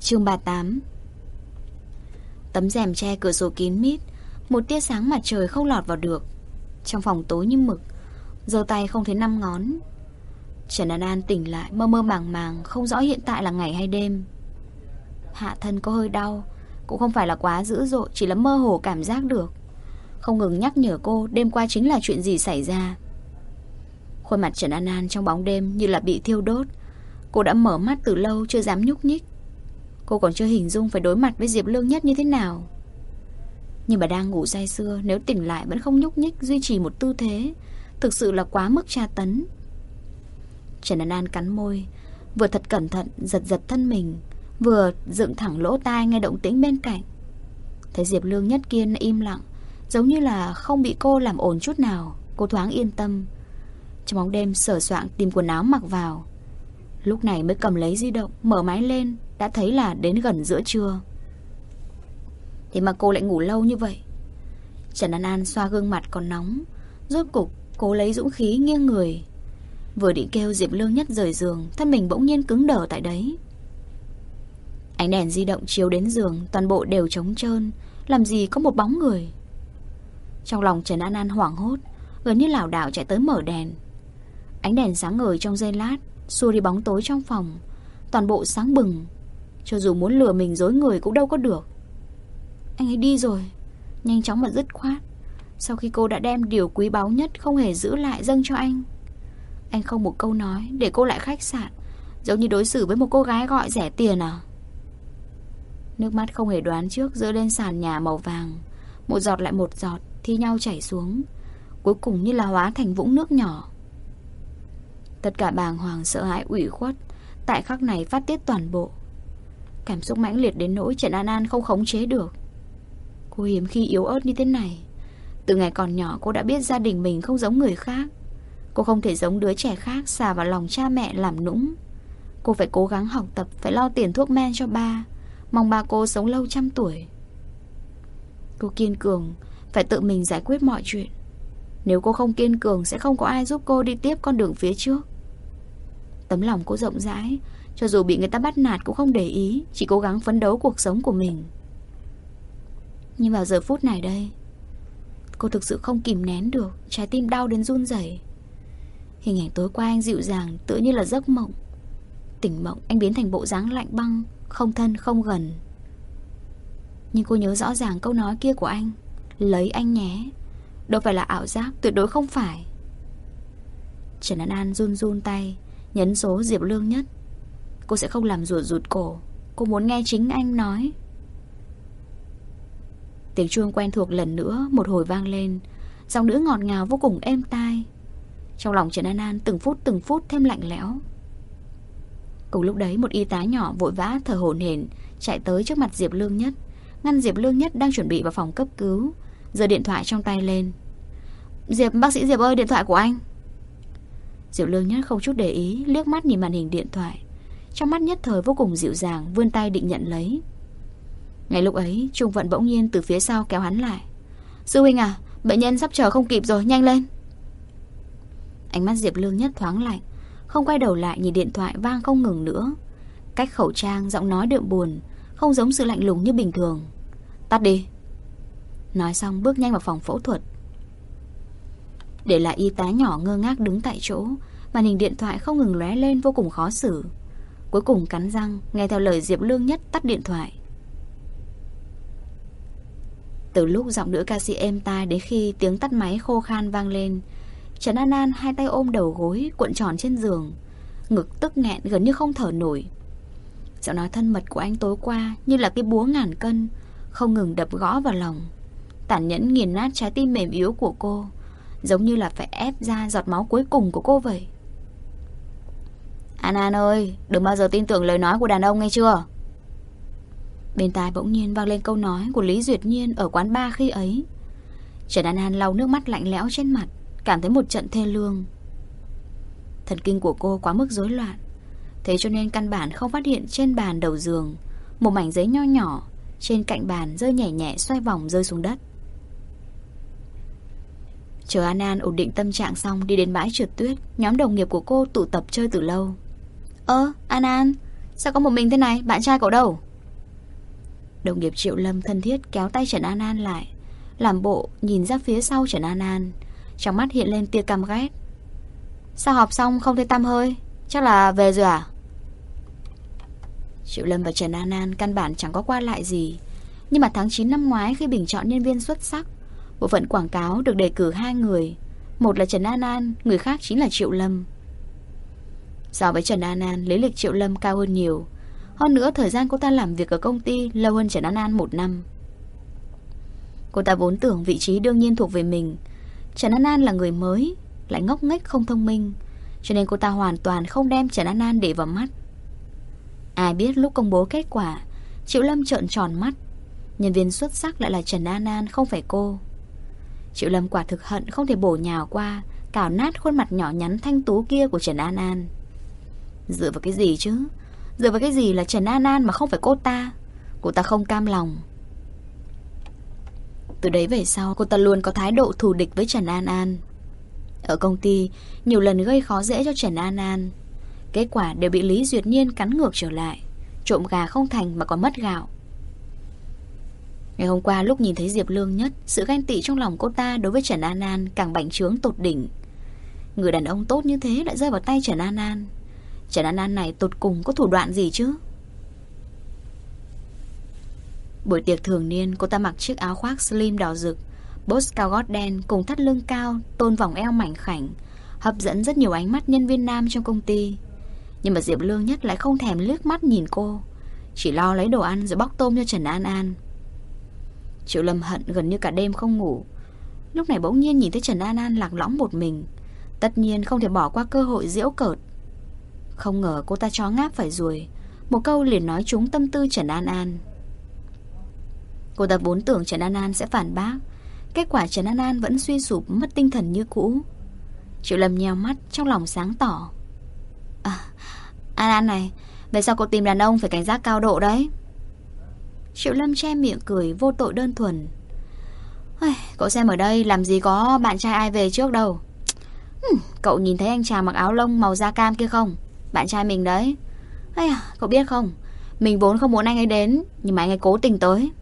Chương 38. Tấm rèm che cửa sổ kín mít, một tia sáng mặt trời không lọt vào được. Trong phòng tối như mực, giơ tay không thấy năm ngón. Trần An An tỉnh lại mơ mơ màng màng, không rõ hiện tại là ngày hay đêm. Hạ thân có hơi đau, cũng không phải là quá dữ dội, chỉ là mơ hồ cảm giác được, không ngừng nhắc nhở cô đêm qua chính là chuyện gì xảy ra. Khuôn mặt Trần An An trong bóng đêm như là bị thiêu đốt. Cô đã mở mắt từ lâu chưa dám nhúc nhích. Cô còn chưa hình dung phải đối mặt với Diệp Lương Nhất như thế nào. Nhưng mà đang ngủ say sưa, nếu tỉnh lại vẫn không nhúc nhích, duy trì một tư thế, thực sự là quá mức tra tấn. Trần An An cắn môi, vừa thật cẩn thận giật giật thân mình, vừa dựng thẳng lỗ tai nghe động tĩnh bên cạnh. Thấy Diệp Lương Nhất kia im lặng, giống như là không bị cô làm ồn chút nào. Cô thoáng yên tâm. Trong bóng đêm sờ soạng tìm quần áo mặc vào. Lúc này mới cầm lấy di động, mở máy lên, đã thấy là đến gần giữa trưa. Thế mà cô lại ngủ lâu như vậy. Trần An An xoa gương mặt còn nóng, rốt cục cố lấy dũng khí nghiêng người. Vừa định kêu Diệp Lương Nhất rời giường, thân mình bỗng nhiên cứng đờ tại đấy. Ánh đèn di động chiếu đến giường, toàn bộ đều trống trơn, làm gì có một bóng người. Trong lòng Trần An An hoảng hốt, gần như lảo đảo chạy tới mở đèn. Ánh đèn sáng ngời trong giây lát, xua đi bóng tối trong phòng, toàn bộ sáng bừng. Cho dù muốn lừa mình dối người cũng đâu có được. Anh ấy đi rồi, nhanh chóng mà dứt khoát. Sau khi cô đã đem điều quý báu nhất không hề giữ lại dâng cho anh không một câu nói để cô lại khách sạn, giống như đối xử với một cô gái gọi rẻ tiền à. Nước mắt không hề đoán trước rơi lên sàn nhà màu vàng, một giọt lại một giọt thi nhau chảy xuống, cuối cùng như là hóa thành vũng nước nhỏ. Tất cả bàng hoàng sợ hãi ủy khuất tại khắc này phát tiết toàn bộ. Cảm xúc mãnh liệt đến nỗi Trần An An không khống chế được. Cô hiếm khi yếu ớt như thế này. Từ ngày còn nhỏ cô đã biết gia đình mình không giống người khác. Cô không thể giống đứa trẻ khác xà vào lòng cha mẹ làm nũng. Cô phải cố gắng học tập, phải lo tiền thuốc men cho ba, mong ba cô sống lâu trăm tuổi. Cô kiên cường, phải tự mình giải quyết mọi chuyện. Nếu cô không kiên cường sẽ không có ai giúp cô đi tiếp con đường phía trước. Tấm lòng cô rộng rãi, cho dù bị người ta bắt nạt cũng không để ý, chỉ cố gắng phấn đấu cuộc sống của mình. Nhưng vào giờ phút này đây, cô thực sự không kìm nén được, trái tim đau đến run rẩy. Hình ảnh tối qua anh dịu dàng tựa như là giấc mộng. Tỉnh mộng anh biến thành bộ dáng lạnh băng, không thân không gần. Nhưng cô nhớ rõ ràng câu nói kia của anh, lấy anh nhé, đâu phải là ảo giác, tuyệt đối không phải. Trần An An run run tay nhấn số Diệp Lương Nhất. Cô sẽ không làm rụt cổ. Cô muốn nghe chính anh nói. Tiếng chuông quen thuộc lần nữa một hồi vang lên, giọng nữ ngọt ngào vô cùng êm tai. Trong lòng Trần An An từng phút thêm lạnh lẽo. Cùng lúc đấy một y tá nhỏ vội vã thở hổn hển chạy tới trước mặt Diệp Lương Nhất, ngăn Diệp Lương Nhất đang chuẩn bị vào phòng cấp cứu, giơ điện thoại trong tay lên. Bác sĩ Diệp ơi, điện thoại của anh. Diệp Lương Nhất không chút để ý, liếc mắt nhìn màn hình điện thoại, trong mắt nhất thời vô cùng dịu dàng, vươn tay định nhận lấy. Ngay lúc ấy Trung Vận bỗng nhiên từ phía sau kéo hắn lại. Sư huynh à, bệnh nhân sắp chờ không kịp rồi, nhanh lên. Ánh mắt Diệp Lương Nhất thoáng lạnh, không quay đầu lại nhìn điện thoại vang không ngừng nữa. Cách khẩu trang, giọng nói đượm buồn, không giống sự lạnh lùng như bình thường. Tắt đi. Nói xong bước nhanh vào phòng phẫu thuật. Để lại y tá nhỏ ngơ ngác đứng tại chỗ, màn hình điện thoại không ngừng lóe lên vô cùng khó xử. Cuối cùng cắn răng nghe theo lời Diệp Lương Nhất tắt điện thoại. Từ lúc giọng nữ ca sĩ êm tai đến khi tiếng tắt máy khô khan vang lên, Trần An An hai tay ôm đầu gối cuộn tròn trên giường, ngực tức nghẹn gần như không thở nổi. Giọng nói thân mật của anh tối qua như là cái búa ngàn cân, không ngừng đập gõ vào lòng, tàn nhẫn nghiền nát trái tim mềm yếu của cô, giống như là phải ép ra giọt máu cuối cùng của cô vậy. An An ơi, đừng bao giờ tin tưởng lời nói của đàn ông nghe chưa? Bên tai bỗng nhiên vang lên câu nói của Lý Duyệt Nhiên ở quán bar khi ấy. Trần An An lau nước mắt lạnh lẽo trên mặt, cảm thấy một trận thê lương. Thần kinh của cô quá mức rối loạn, thế cho nên căn bản không phát hiện trên bàn đầu giường một mảnh giấy nho nhỏ trên cạnh bàn rơi nhẹ nhẹ xoay vòng rơi xuống đất. Chờ An An ổn định tâm trạng xong đi đến bãi trượt tuyết, nhóm đồng nghiệp của cô tụ tập chơi từ lâu. An An, sao có một mình thế này, bạn trai cậu đâu? Đồng nghiệp Triệu Lâm thân thiết kéo tay Trần An An lại, làm bộ nhìn ra phía sau Trần An An, trong mắt hiện lên tia căm ghét. Sao họp xong không thấy tăm hơi? Chắc là về rồi à? Triệu Lâm và Trần An An căn bản chẳng có qua lại gì. Nhưng mà tháng 9 năm ngoái, khi bình chọn nhân viên xuất sắc, bộ phận quảng cáo được đề cử 2 người. Một là Trần An An, người khác chính là Triệu Lâm. So với Trần An An, lý lịch Triệu Lâm cao hơn nhiều. Hơn nữa thời gian cô ta làm việc ở công ty lâu hơn Trần An An 1 năm. Cô ta vốn tưởng vị trí đương nhiên thuộc về mình. Trần An An là người mới, lại ngốc nghếch không thông minh, cho nên cô ta hoàn toàn không đem Trần An An để vào mắt. Ai biết lúc công bố kết quả, Triệu Lâm trợn tròn mắt. Nhân viên xuất sắc lại là Trần An An, không phải cô. Triệu Lâm quả thực hận không thể bổ nhào qua, cào nát khuôn mặt nhỏ nhắn thanh tú kia của Trần An An. Dựa vào cái gì chứ? Dựa vào cái gì là Trần An An mà không phải cô ta? Cô ta không cam lòng. Từ đấy về sau, cô ta luôn có thái độ thù địch với Trần An An. Ở công ty, nhiều lần gây khó dễ cho Trần An An. Kết quả đều bị Lý Duyệt Nhiên cắn ngược trở lại. Trộm gà không thành mà còn mất gạo. Ngày hôm qua lúc nhìn thấy Diệp Lương Nhất, sự ganh tị trong lòng cô ta đối với Trần An An càng bành trướng tột đỉnh. Người đàn ông tốt như thế lại rơi vào tay Trần An An. Trần An An này tột cùng có thủ đoạn gì chứ? Buổi tiệc thường niên, cô ta mặc chiếc áo khoác slim đỏ rực, bốt cao gót đen cùng thắt lưng cao, tôn vòng eo mảnh khảnh, hấp dẫn rất nhiều ánh mắt nhân viên nam trong công ty. Nhưng mà Diệp Lương Nhất lại không thèm liếc mắt nhìn cô, chỉ lo lấy đồ ăn rồi bóc tôm cho Trần An An. Triệu Lâm hận gần như cả đêm không ngủ. Lúc này bỗng nhiên nhìn thấy Trần An An lạc lõng một mình, tất nhiên không thể bỏ qua cơ hội giễu cợt. Không ngờ cô ta chó ngáp phải ruồi, một câu liền nói trúng tâm tư Trần An An. Cô ta vốn tưởng Trần An An sẽ phản bác, kết quả Trần An An vẫn suy sụp mất tinh thần như cũ. Triệu Lâm nheo mắt, trong lòng sáng tỏ. An An này, về sau cô tìm đàn ông phải cảnh giác cao độ đấy. Triệu Lâm che miệng cười vô tội đơn thuần. Cậu xem ở đây làm gì có bạn trai ai về trước đâu. Cậu nhìn thấy anh chàng mặc áo lông màu da cam kia không? Bạn trai mình đấy. Cậu biết không, mình vốn không muốn anh ấy đến, nhưng mà anh ấy cố tình tới.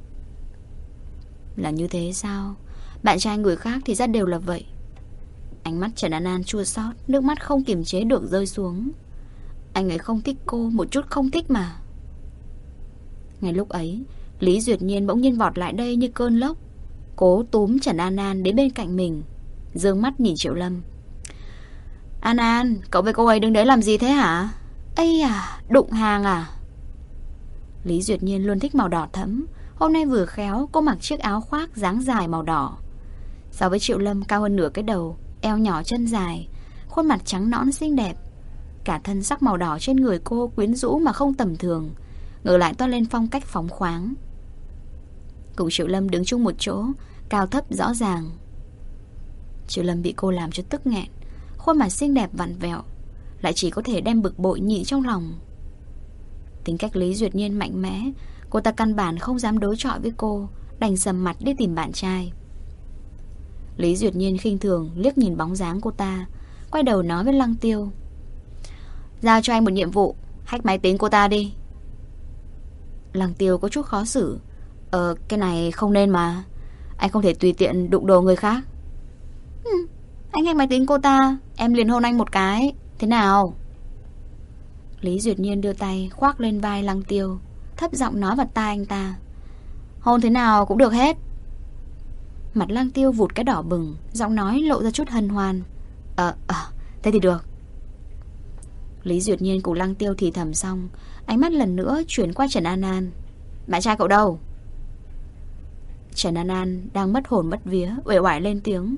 Là như thế sao? Bạn trai người khác thì rất đều là vậy. Ánh mắt Trần An An chua xót, nước mắt không kiềm chế được rơi xuống. Anh ấy không thích cô, một chút không thích mà. Ngay lúc ấy, Lý Duyệt Nhiên bỗng nhiên vọt lại đây như cơn lốc, cố túm Trần An An đến bên cạnh mình, giương mắt nhìn Triệu Lâm. An An, cậu với cô ấy đứng đấy làm gì thế hả? Ây à, đụng hàng à? Lý Duyệt Nhiên luôn thích màu đỏ thẫm. Hôm nay vừa khéo cô mặc chiếc áo khoác dáng dài màu đỏ. So với Triệu Lâm cao hơn nửa cái đầu, eo nhỏ chân dài, khuôn mặt trắng nõn xinh đẹp. Cả thân sắc màu đỏ trên người cô quyến rũ mà không tầm thường, ngược lại toát lên phong cách phóng khoáng. Cùng Triệu Lâm đứng chung một chỗ, cao thấp rõ ràng. Triệu Lâm bị cô làm cho tức nghẹn, khuôn mặt xinh đẹp vặn vẹo, lại chỉ có thể đem bực bội nhịn trong lòng. Tính cách Lý Duyệt Nhiên mạnh mẽ, cô ta căn bản không dám đối chọi với cô, đành sầm mặt đi tìm bạn trai. Lý Duyệt Nhiên khinh thường liếc nhìn bóng dáng cô ta, quay đầu nói với Lăng Tiêu. Giao cho anh một nhiệm vụ, hack máy tính cô ta đi. Lăng Tiêu có chút khó xử. Cái này không nên mà. Anh không thể tùy tiện đụng đồ người khác. Anh hack máy tính cô ta, em liền hôn anh một cái. Thế nào? Lý Duyệt Nhiên đưa tay khoác lên vai Lăng Tiêu, thấp giọng nói vào tai anh ta. Hôn thế nào cũng được hết. Mặt Lăng Tiêu vụt cái đỏ bừng, giọng nói lộ ra chút hân hoan. Thế thì được. Lý Duyệt Nhiên cùng Lăng Tiêu thì thầm xong, ánh mắt lần nữa chuyển qua Trần An An. Bạn trai cậu đâu? Trần An An đang mất hồn mất vía, uể oải lên tiếng.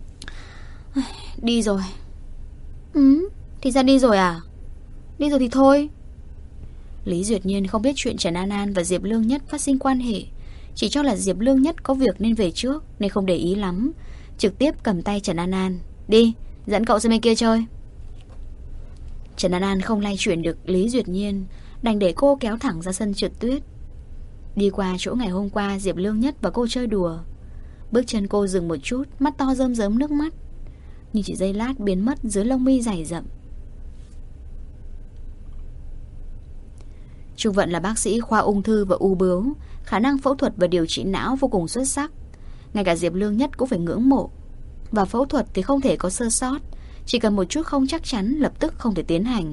Đi rồi. Thì ra đi rồi à? Đi rồi thì thôi. Lý Duyệt Nhiên không biết chuyện Trần An An và Diệp Lương Nhất phát sinh quan hệ, chỉ cho là Diệp Lương Nhất có việc nên về trước, nên không để ý lắm, trực tiếp cầm tay Trần An An. Đi, dẫn cậu sang bên kia chơi. Trần An An không lay chuyển được Lý Duyệt Nhiên, đành để cô kéo thẳng ra sân trượt tuyết. Đi qua chỗ ngày hôm qua Diệp Lương Nhất và cô chơi đùa, bước chân cô dừng một chút, mắt to rơm rớm nước mắt, nhưng chỉ giây lát biến mất dưới lông mi dày rậm. Trung Vận là bác sĩ khoa ung thư và u bướu, khả năng phẫu thuật và điều trị não vô cùng xuất sắc. Ngay cả Diệp Lương Nhất cũng phải ngưỡng mộ. Và phẫu thuật thì không thể có sơ sót, chỉ cần một chút không chắc chắn lập tức không thể tiến hành.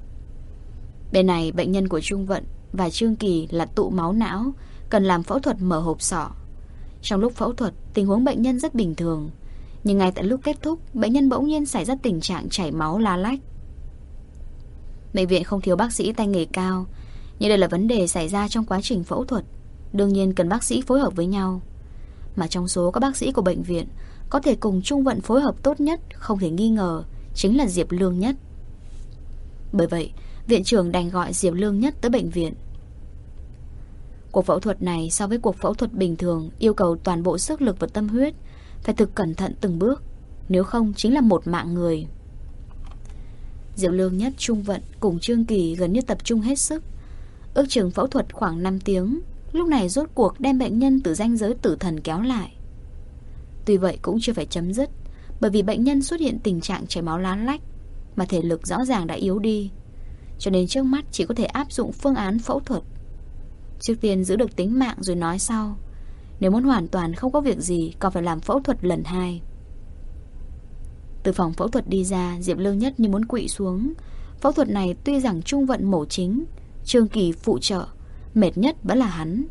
Bên này bệnh nhân của Trung Vận và Trương Kỳ là tụ máu não, cần làm phẫu thuật mở hộp sọ. Trong lúc phẫu thuật, tình huống bệnh nhân rất bình thường, nhưng ngay tại lúc kết thúc, bệnh nhân bỗng nhiên xảy ra tình trạng chảy máu lá lách. Bệnh viện không thiếu bác sĩ tay nghề cao, nhưng đây là vấn đề xảy ra trong quá trình phẫu thuật, đương nhiên cần bác sĩ phối hợp với nhau. Mà trong số các bác sĩ của bệnh viện, có thể cùng Trung Vận phối hợp tốt nhất, không thể nghi ngờ, chính là Diệp Lương Nhất. Bởi vậy, viện trưởng đành gọi Diệp Lương Nhất tới bệnh viện. Cuộc phẫu thuật này so với cuộc phẫu thuật bình thường yêu cầu toàn bộ sức lực và tâm huyết, phải thực cẩn thận từng bước, nếu không chính là một mạng người. Diệp Lương Nhất, Trung Vận cùng Trương Kỳ gần như tập trung hết sức. Ước chừng phẫu thuật khoảng 5 tiếng, lúc này rốt cuộc đem bệnh nhân từ ranh giới tử thần kéo lại. Tuy vậy cũng chưa phải chấm dứt, bởi vì bệnh nhân xuất hiện tình trạng chảy máu lá lách, mà thể lực rõ ràng đã yếu đi, cho nên trước mắt chỉ có thể áp dụng phương án phẫu thuật. Trước tiên giữ được tính mạng rồi nói sau. Nếu muốn hoàn toàn không có việc gì, còn phải làm phẫu thuật lần 2. Từ phòng phẫu thuật đi ra, Diệp Lương Nhất như muốn quỵ xuống. Phẫu thuật này tuy rằng Trung Vận mổ chính, Trương Kỳ phụ trợ, mệt nhất vẫn là hắn.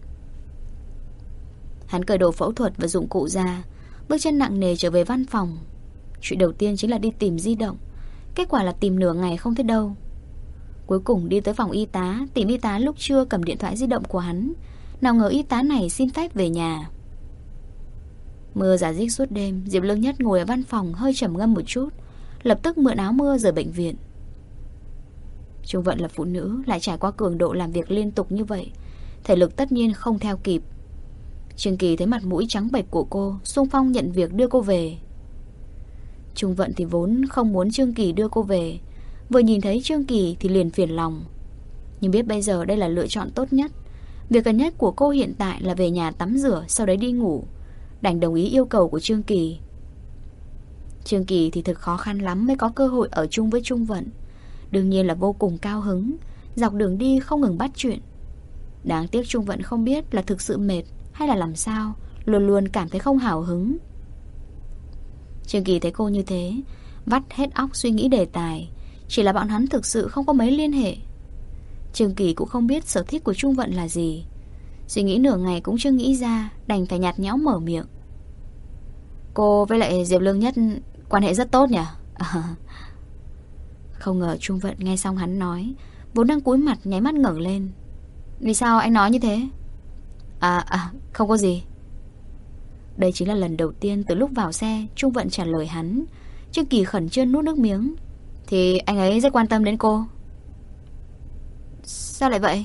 Hắn cởi đồ phẫu thuật và dụng cụ ra, bước chân nặng nề trở về văn phòng. Chuyện đầu tiên chính là đi tìm di động. Kết quả là tìm nửa ngày không thấy đâu. Cuối cùng đi tới phòng y tá, tìm y tá lúc trưa cầm điện thoại di động của hắn. Nào ngờ y tá này xin phép về nhà. Mưa rả rích suốt đêm, Diệp Lương Nhất ngồi ở văn phòng hơi trầm ngâm một chút, lập tức mượn áo mưa rời bệnh viện. Trung Vận là phụ nữ, lại trải qua cường độ làm việc liên tục như vậy, thể lực tất nhiên không theo kịp. Trương Kỳ thấy mặt mũi trắng bệch của cô, xung phong nhận việc đưa cô về. Trung Vận thì vốn không muốn Trương Kỳ đưa cô về, vừa nhìn thấy Trương Kỳ thì liền phiền lòng. Nhưng biết bây giờ đây là lựa chọn tốt nhất. Việc cần nhất của cô hiện tại là về nhà tắm rửa, sau đấy đi ngủ, đành đồng ý yêu cầu của Trương Kỳ. Trương Kỳ thì thực khó khăn lắm mới có cơ hội ở chung với Trung Vận, đương nhiên là vô cùng cao hứng, dọc đường đi không ngừng bắt chuyện. Đáng tiếc Trung Vận không biết là thực sự mệt hay là làm sao, luôn luôn cảm thấy không hào hứng. Trương Kỳ thấy cô như thế, vắt hết óc suy nghĩ đề tài, chỉ là bọn hắn thực sự không có mấy liên hệ. Trương Kỳ cũng không biết sở thích của Trung Vận là gì, suy nghĩ nửa ngày cũng chưa nghĩ ra, đành phải nhạt nhẽo mở miệng. Cô với lại Diệp Lương Nhất quan hệ rất tốt nhỉ? Không ngờ Trung Vận nghe xong hắn nói, vốn đang cúi mặt nháy mắt ngẩng lên. Vì sao anh nói như thế? Không có gì. Đây chính là lần đầu tiên từ lúc vào xe Trung Vận trả lời hắn. Trương Kỳ khẩn trương nuốt nước miếng. Thì anh ấy rất quan tâm đến cô. Sao lại vậy?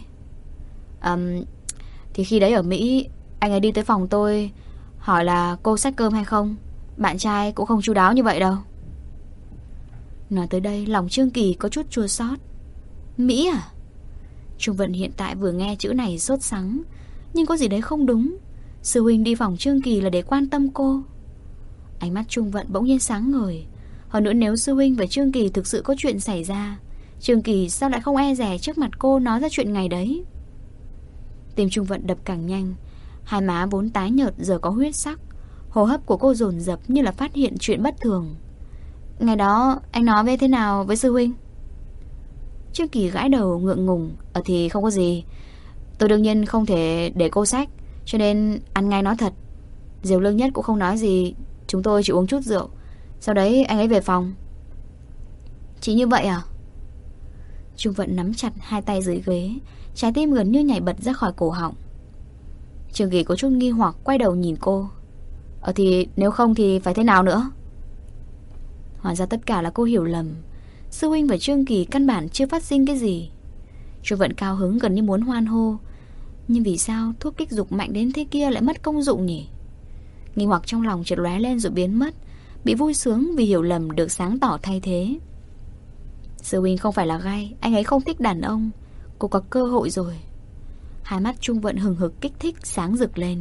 Thì khi đấy ở Mỹ, anh ấy đi tới phòng tôi, hỏi là cô xách cơm hay không. Bạn trai cũng không chu đáo như vậy đâu. Nói tới đây lòng Trương Kỳ có chút chua xót. Mỹ à? Trung Vận hiện tại vừa nghe chữ này sốt sắng, nhưng có gì đấy không đúng. Sư huynh đi phòng Trương Kỳ là để quan tâm cô. Ánh mắt Trung Vận bỗng nhiên sáng ngời. Hơn nữa nếu sư huynh và Trương Kỳ thực sự có chuyện xảy ra, Trương Kỳ sao lại không e dè trước mặt cô nói ra chuyện ngày đấy? Tim Trung Vận đập càng nhanh, hai má vốn tái nhợt giờ có huyết sắc, hô hấp của cô dồn dập như là phát hiện chuyện bất thường. Ngày đó anh nói về thế nào với sư huynh? Trương Kỳ gãi đầu ngượng ngùng. Thì không có gì. Tôi đương nhiên không thể để cô xách, cho nên ăn ngay nói thật. Diệp Lương Nhất cũng không nói gì, chúng tôi chỉ uống chút rượu, sau đấy anh ấy về phòng. Chỉ như vậy à? Trung Vận nắm chặt hai tay dưới ghế, trái tim gần như nhảy bật ra khỏi cổ họng. Trương Kỳ có chút nghi hoặc quay đầu nhìn cô. Thì nếu không thì phải thế nào nữa? Hóa ra tất cả là cô hiểu lầm. Sư huynh và Trương Kỳ căn bản chưa phát sinh cái gì. Trung Vận cao hứng gần như muốn hoan hô. Nhưng vì sao thuốc kích dục mạnh đến thế kia lại mất công dụng nhỉ? Nghi hoặc trong lòng chợt lóe lên rồi biến mất, bị vui sướng vì hiểu lầm được sáng tỏ thay thế. Sư huynh không phải là gay, anh ấy không thích đàn ông. Cô có cơ hội rồi. Hai mắt Trung Vận hừng hực kích thích sáng rực lên.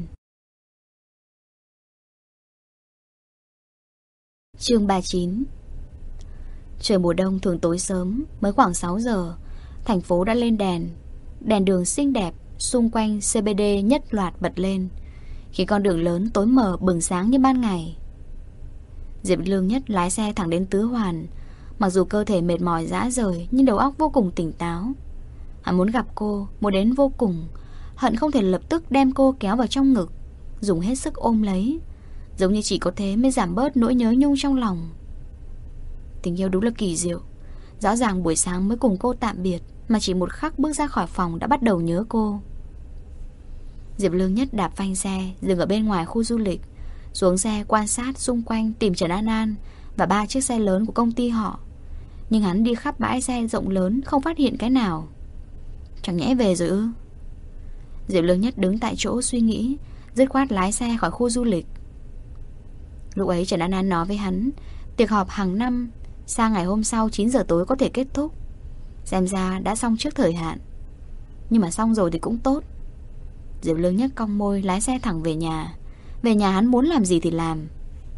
Chương 39. Trời mùa đông thường tối sớm, mới khoảng 6 giờ, thành phố đã lên đèn. đèn đường xinh đẹp xung quanh CBD nhất loạt bật lên, khi con đường lớn tối mờ bừng sáng như ban ngày. Diệp Lương Nhất lái xe thẳng đến Tứ Hoàn. Mặc dù cơ thể mệt mỏi rã rời, nhưng đầu óc vô cùng tỉnh táo. Hắn muốn gặp cô, muốn đến vô cùng, hận không thể lập tức đem cô kéo vào trong ngực, dùng hết sức ôm lấy, giống như chỉ có thế mới giảm bớt nỗi nhớ nhung trong lòng. Tình yêu đúng là kỳ diệu. Rõ ràng buổi sáng mới cùng cô tạm biệt, mà chỉ một khắc bước ra khỏi phòng đã bắt đầu nhớ cô. Diệp Lương Nhất đạp phanh xe, dừng ở bên ngoài khu du lịch, xuống xe quan sát xung quanh tìm Trần An An và 3 chiếc xe lớn của công ty họ. Nhưng hắn đi khắp bãi xe rộng lớn không phát hiện cái nào. Chẳng nhẽ về rồi ư? Diệp Lương Nhất đứng tại chỗ suy nghĩ, dứt khoát lái xe khỏi khu du lịch. Lúc ấy Trần An An nói với hắn, tiệc họp hàng năm sang ngày hôm sau 9 giờ tối có thể kết thúc. Xem ra đã xong trước thời hạn. Nhưng mà xong rồi thì cũng tốt. Diệp Lương Nhất cong môi lái xe thẳng về nhà. Về nhà hắn muốn làm gì thì làm.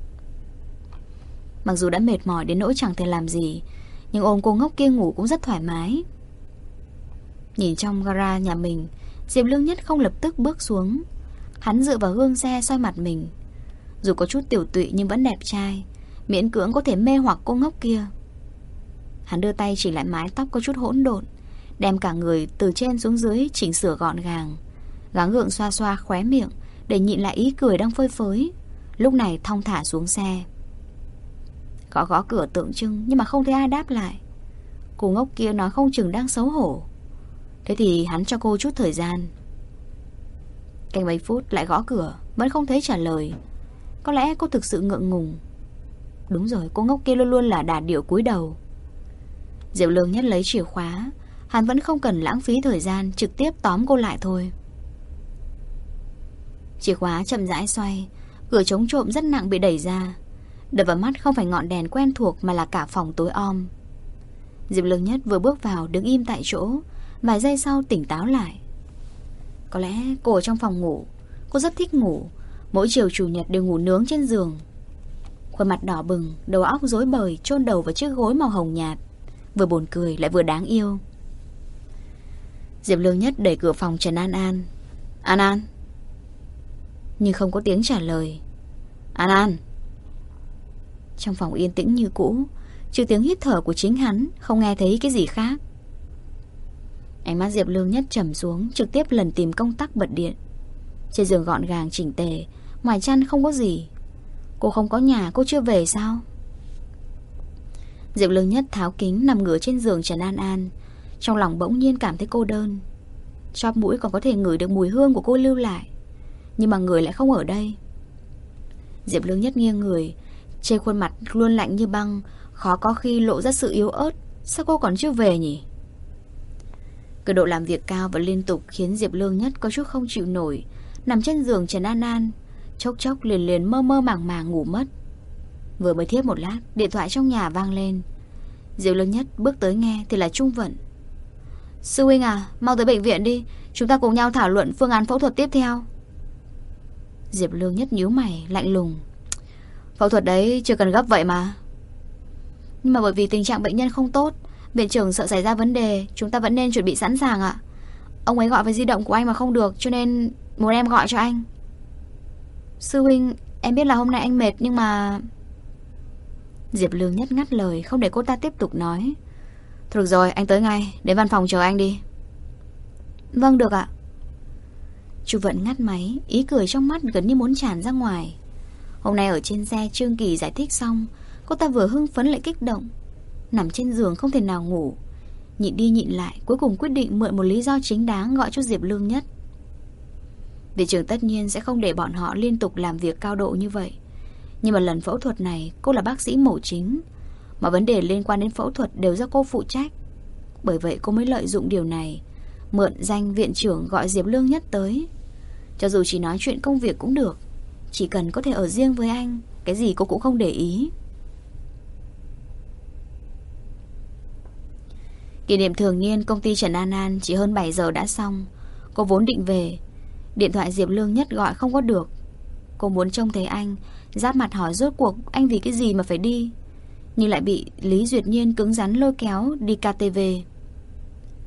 Mặc dù đã mệt mỏi đến nỗi chẳng thể làm gì, nhưng ôm cô ngốc kia ngủ cũng rất thoải mái. Nhìn trong gara nhà mình, Diệp Lương Nhất không lập tức bước xuống. Hắn dựa vào gương xe soi mặt mình. Dù có chút tiểu tụy nhưng vẫn đẹp trai, miễn cưỡng có thể mê hoặc cô ngốc kia. Hắn đưa tay chỉ lại mái tóc có chút hỗn độn, đem cả người từ trên xuống dưới chỉnh sửa gọn gàng, gắng gượng xoa xoa khóe miệng để nhịn lại ý cười đang phơi phới. Lúc này thong thả xuống xe, gõ gõ cửa tượng trưng nhưng mà không thấy ai đáp lại. Cô ngốc kia nói không chừng đang xấu hổ. Thế thì hắn cho cô chút thời gian. Canh mấy phút lại gõ cửa, vẫn không thấy trả lời. Có lẽ cô thực sự ngượng ngùng. Đúng rồi, cô ngốc kia luôn luôn là đà điệu cúi đầu. Diệp Lương Nhất lấy chìa khóa. Hắn vẫn không cần lãng phí thời gian, trực tiếp tóm cô lại thôi. Chìa khóa chậm rãi xoay, cửa chống trộm rất nặng bị đẩy ra. Đập vào mắt không phải ngọn đèn quen thuộc mà là cả phòng tối om. Diệp Lương Nhất vừa bước vào đứng im tại chỗ, vài giây sau tỉnh táo lại. Có lẽ cô ở trong phòng ngủ. Cô rất thích ngủ. Mỗi chiều chủ nhật đều ngủ nướng trên giường. Khuôn mặt đỏ bừng, đầu óc rối bời, chôn đầu vào chiếc gối màu hồng nhạt, vừa buồn cười lại vừa đáng yêu. Diệp Lương Nhất đẩy cửa phòng Trần An An. An An. Nhưng không có tiếng trả lời. An An. Trong phòng yên tĩnh như cũ, trừ tiếng hít thở của chính hắn, không nghe thấy cái gì khác. Ánh mắt Diệp Lương Nhất trầm xuống, trực tiếp lần tìm công tắc bật điện. Trên giường gọn gàng chỉnh tề, ngoài chăn không có gì. Cô không có nhà, cô chưa về sao? Diệp Lương Nhất tháo kính nằm ngửa trên giường Trần An An. Trong lòng bỗng nhiên cảm thấy cô đơn. Chóp mũi còn có thể ngửi được mùi hương của cô lưu lại, nhưng mà người lại không ở đây. Diệp Lương Nhất nghiêng người, trên khuôn mặt luôn lạnh như băng, khó có khi lộ ra sự yếu ớt. Sao cô còn chưa về nhỉ? Cường độ làm việc cao và liên tục khiến Diệp Lương Nhất có chút không chịu nổi. Nằm trên giường Trần An An, chốc chốc liền liền mơ mơ màng màng ngủ mất. Vừa mới thiếp một lát, điện thoại trong nhà vang lên. Diệp Lương Nhất bước tới nghe thì là Trung Vận. Sư huynh à, mau tới bệnh viện đi, chúng ta cùng nhau thảo luận phương án phẫu thuật tiếp theo. Diệp Lương Nhất nhíu mày lạnh lùng. Phẫu thuật đấy chưa cần gấp vậy mà. Nhưng mà bởi vì tình trạng bệnh nhân không tốt, viện trưởng sợ xảy ra vấn đề, chúng ta vẫn nên chuẩn bị sẵn sàng ạ. Ông ấy gọi với di động của anh mà không được, cho nên muốn em gọi cho anh. Sư huynh, em biết là hôm nay anh mệt nhưng mà... Diệp Lương Nhất ngắt lời, không để cô ta tiếp tục nói. Thôi được rồi, anh tới ngay, đến văn phòng chờ anh đi. Vâng, được ạ. Chu Vận ngắt máy, ý cười trong mắt gần như muốn tràn ra ngoài. Hôm nay ở trên xe Trương Kỳ giải thích xong, cô ta vừa hưng phấn lại kích động. Nằm trên giường không thể nào ngủ, nhịn đi nhịn lại, cuối cùng quyết định mượn một lý do chính đáng gọi cho Diệp Lương Nhất. Viện trưởng tất nhiên sẽ không để bọn họ liên tục làm việc cao độ như vậy, nhưng mà lần phẫu thuật này cô là bác sĩ mổ chính, mọi vấn đề liên quan đến phẫu thuật đều do cô phụ trách. Bởi vậy cô mới lợi dụng điều này, mượn danh viện trưởng gọi Diệp Lương Nhất tới. Cho dù chỉ nói chuyện công việc cũng được, chỉ cần có thể ở riêng với anh, cái gì cô cũng không để ý. Kỷ niệm thường niên công ty Trần An An chỉ hơn 7 giờ đã xong. Cô vốn định về, điện thoại Diệp Lương Nhất gọi không có được. Cô muốn trông thấy anh, giáp mặt hỏi rốt cuộc anh vì cái gì mà phải đi, nhưng lại bị Lý Duyệt Nhiên cứng rắn lôi kéo đi KTV.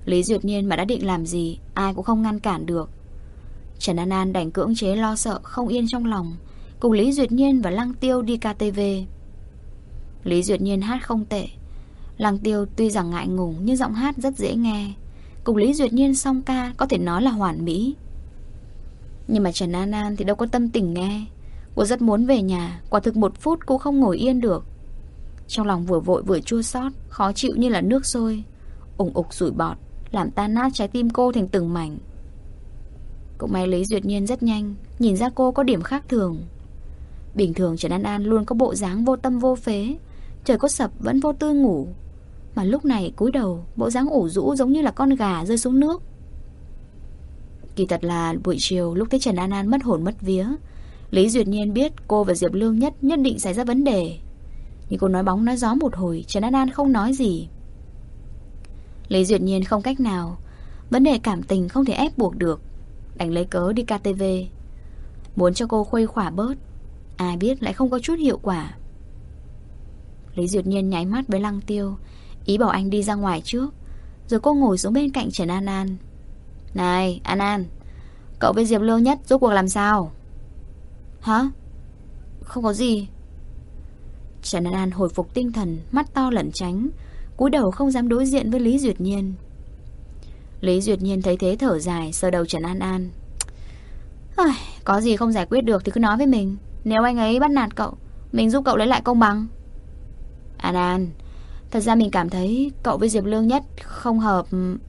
Lý Duyệt Nhiên mà đã định làm gì, ai cũng không ngăn cản được. Trần An An đành cưỡng chế lo sợ không yên trong lòng, cùng Lý Duyệt Nhiên và Lăng Tiêu đi KTV. Lý Duyệt Nhiên hát không tệ. Lăng Tiêu tuy rằng ngại ngùng nhưng giọng hát rất dễ nghe. Cùng Lý Duyệt Nhiên song ca có thể nói là hoàn mỹ. Nhưng mà Trần An An thì đâu có tâm tình nghe. Cô rất muốn về nhà, quả thực một phút cũng không ngồi yên được. Trong lòng vừa vội vừa chua xót, khó chịu như là nước sôi, ủng ục sủi bọt, làm tan nát trái tim cô thành từng mảnh. Cũng may Lý Duyệt Nhiên rất nhanh nhìn ra cô có điểm khác thường. Bình thường Trần An An luôn có bộ dáng vô tâm vô phế, trời có sập vẫn vô tư ngủ, mà lúc này cúi đầu, bộ dáng ủ rũ giống như là con gà rơi xuống nước. Kỳ thật là buổi chiều lúc thấy Trần An An mất hồn mất vía, Lý Duyệt Nhiên biết cô và Diệp Lương nhất định xảy ra vấn đề. Nhưng cô nói bóng nói gió một hồi, Trần An An không nói gì. Lý Duyệt Nhiên không cách nào, vấn đề cảm tình không thể ép buộc được, đành lấy cớ đi KTV, muốn cho cô khuây khỏa bớt. Ai biết lại không có chút hiệu quả. Lý Duyệt Nhiên nháy mắt với Lăng Tiêu, ý bảo anh đi ra ngoài trước. Rồi cô ngồi xuống bên cạnh Trần An An. Này An An, cậu với Diệp Lương Nhất rốt cuộc làm sao? Hả? Không có gì. Trần An An hồi phục tinh thần, mắt to lẩn tránh, cúi đầu không dám đối diện với Lý Duyệt Nhiên. Lý Duyệt Nhiên thấy thế thở dài, sờ đầu Trần An An. Có gì không giải quyết được thì cứ nói với mình. Nếu anh ấy bắt nạt cậu, mình giúp cậu lấy lại công bằng. An An, thật ra mình cảm thấy cậu với Diệp Lương Nhất không hợp.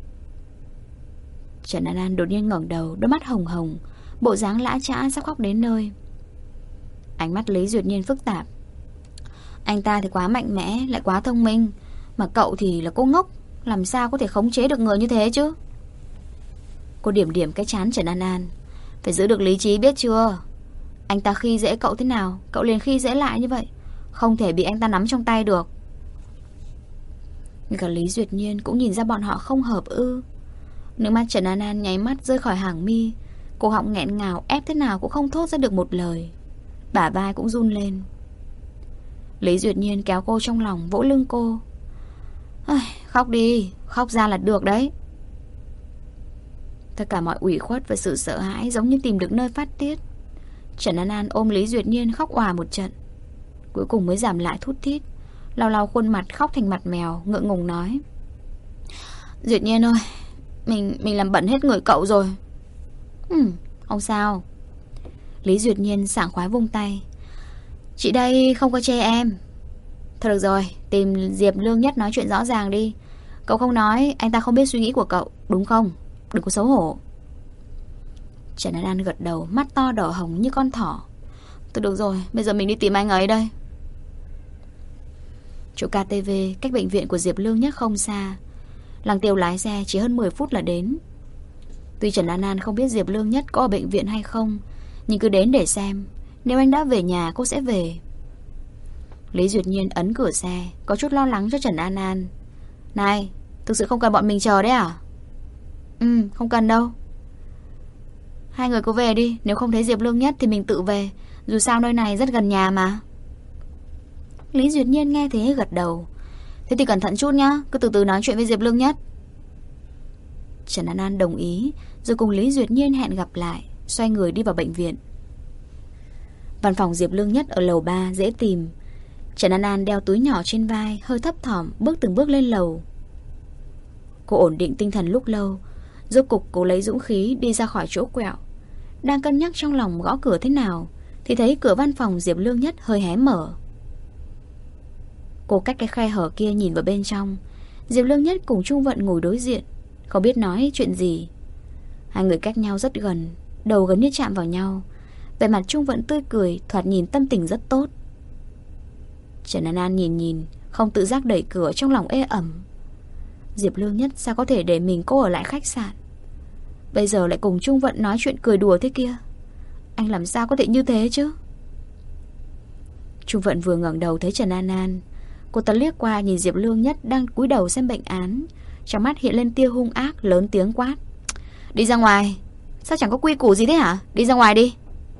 Trần An An đột nhiên ngẩng đầu, đôi mắt hồng hồng, bộ dáng lã chã sắp khóc đến nơi. Ánh mắt Lý Duyệt Nhiên phức tạp. Anh ta thì quá mạnh mẽ, lại quá thông minh, mà cậu thì là cô ngốc, làm sao có thể khống chế được người như thế chứ? Cô điểm điểm cái trán Trần An An. Phải giữ được lý trí biết chưa? Anh ta khi dễ cậu thế nào, cậu liền khi dễ lại như vậy, không thể bị anh ta nắm trong tay được. Ngay cả Lý Duyệt Nhiên cũng nhìn ra bọn họ không hợp ư? Nước mắt Trần An An nháy mắt rơi khỏi hàng mi, cổ họng nghẹn ngào ép thế nào cũng không thốt ra được một lời, bả vai cũng run lên. Lý Duyệt Nhiên kéo cô trong lòng, vỗ lưng cô. Khóc đi, khóc ra là được đấy. Tất cả mọi ủy khuất và sự sợ hãi giống như tìm được nơi phát tiết. Trần An An ôm Lý Duyệt Nhiên khóc òa một trận, cuối cùng mới giảm lại thút thít, lau lau khuôn mặt khóc thành mặt mèo, ngượng ngùng nói. Duyệt Nhiên ơi, mình làm bẩn hết người cậu rồi. Không sao. Lý Duyệt Nhiên sảng khoái vung tay. Chị đây không có chê em. Thôi được rồi, tìm Diệp Lương Nhất nói chuyện rõ ràng đi. Cậu không nói, anh ta không biết suy nghĩ của cậu, đúng không? Đừng có xấu hổ. Trần An An gật đầu, mắt to đỏ hồng như con thỏ. Thôi được rồi, bây giờ mình đi tìm anh ấy đây. Chỗ KTV cách bệnh viện của Diệp Lương Nhất không xa. Lăng Tiêu lái xe chỉ hơn 10 phút là đến. Tuy Trần An An không biết Diệp Lương Nhất có ở bệnh viện hay không, nhưng cứ đến để xem. Nếu anh đã về nhà cô sẽ về. Lý Duyệt Nhiên ấn cửa xe, có chút lo lắng cho Trần An An. Này, thực sự không cần bọn mình chờ đấy à? Không cần đâu. Hai người cứ về đi, nếu không thấy Diệp Lương Nhất thì mình tự về, dù sao nơi này rất gần nhà mà. Lý Duyệt Nhiên nghe thế gật đầu. Thế thì cẩn thận chút nhá, cứ từ từ nói chuyện với Diệp Lương Nhất. Trần An An đồng ý, rồi cùng Lý Duyệt Nhiên hẹn gặp lại, xoay người đi vào bệnh viện. Văn phòng Diệp Lương Nhất ở lầu 3 dễ tìm. Trần An An đeo túi nhỏ trên vai, hơi thấp thỏm bước từng bước lên lầu. Cô ổn định tinh thần lúc lâu, rốt cục cô lấy dũng khí đi ra khỏi chỗ quẹo. Đang cân nhắc trong lòng gõ cửa thế nào thì thấy cửa văn phòng Diệp Lương Nhất hơi hé mở. Cô cách cái khe hở kia nhìn vào bên trong. Diệp Lương Nhất cùng Trung Vận ngồi đối diện, không biết nói chuyện gì. Hai người cách nhau rất gần, đầu gần như chạm vào nhau. Vẻ mặt Trung Vận tươi cười, thoạt nhìn tâm tình rất tốt. Trần An An nhìn, không tự giác đẩy cửa, trong lòng ê ẩm. Diệp Lương Nhất sao có thể để mình cô ở lại khách sạn, bây giờ lại cùng Trung Vận nói chuyện cười đùa thế kia. Anh làm sao có thể như thế chứ? Trung Vận vừa ngẩng đầu thấy Trần An An, cô ta liếc qua nhìn Diệp Lương Nhất đang cúi đầu xem bệnh án, trong mắt hiện lên tia hung ác, lớn tiếng quát. Đi ra ngoài. Sao chẳng có quy củ gì thế hả? Đi ra ngoài đi.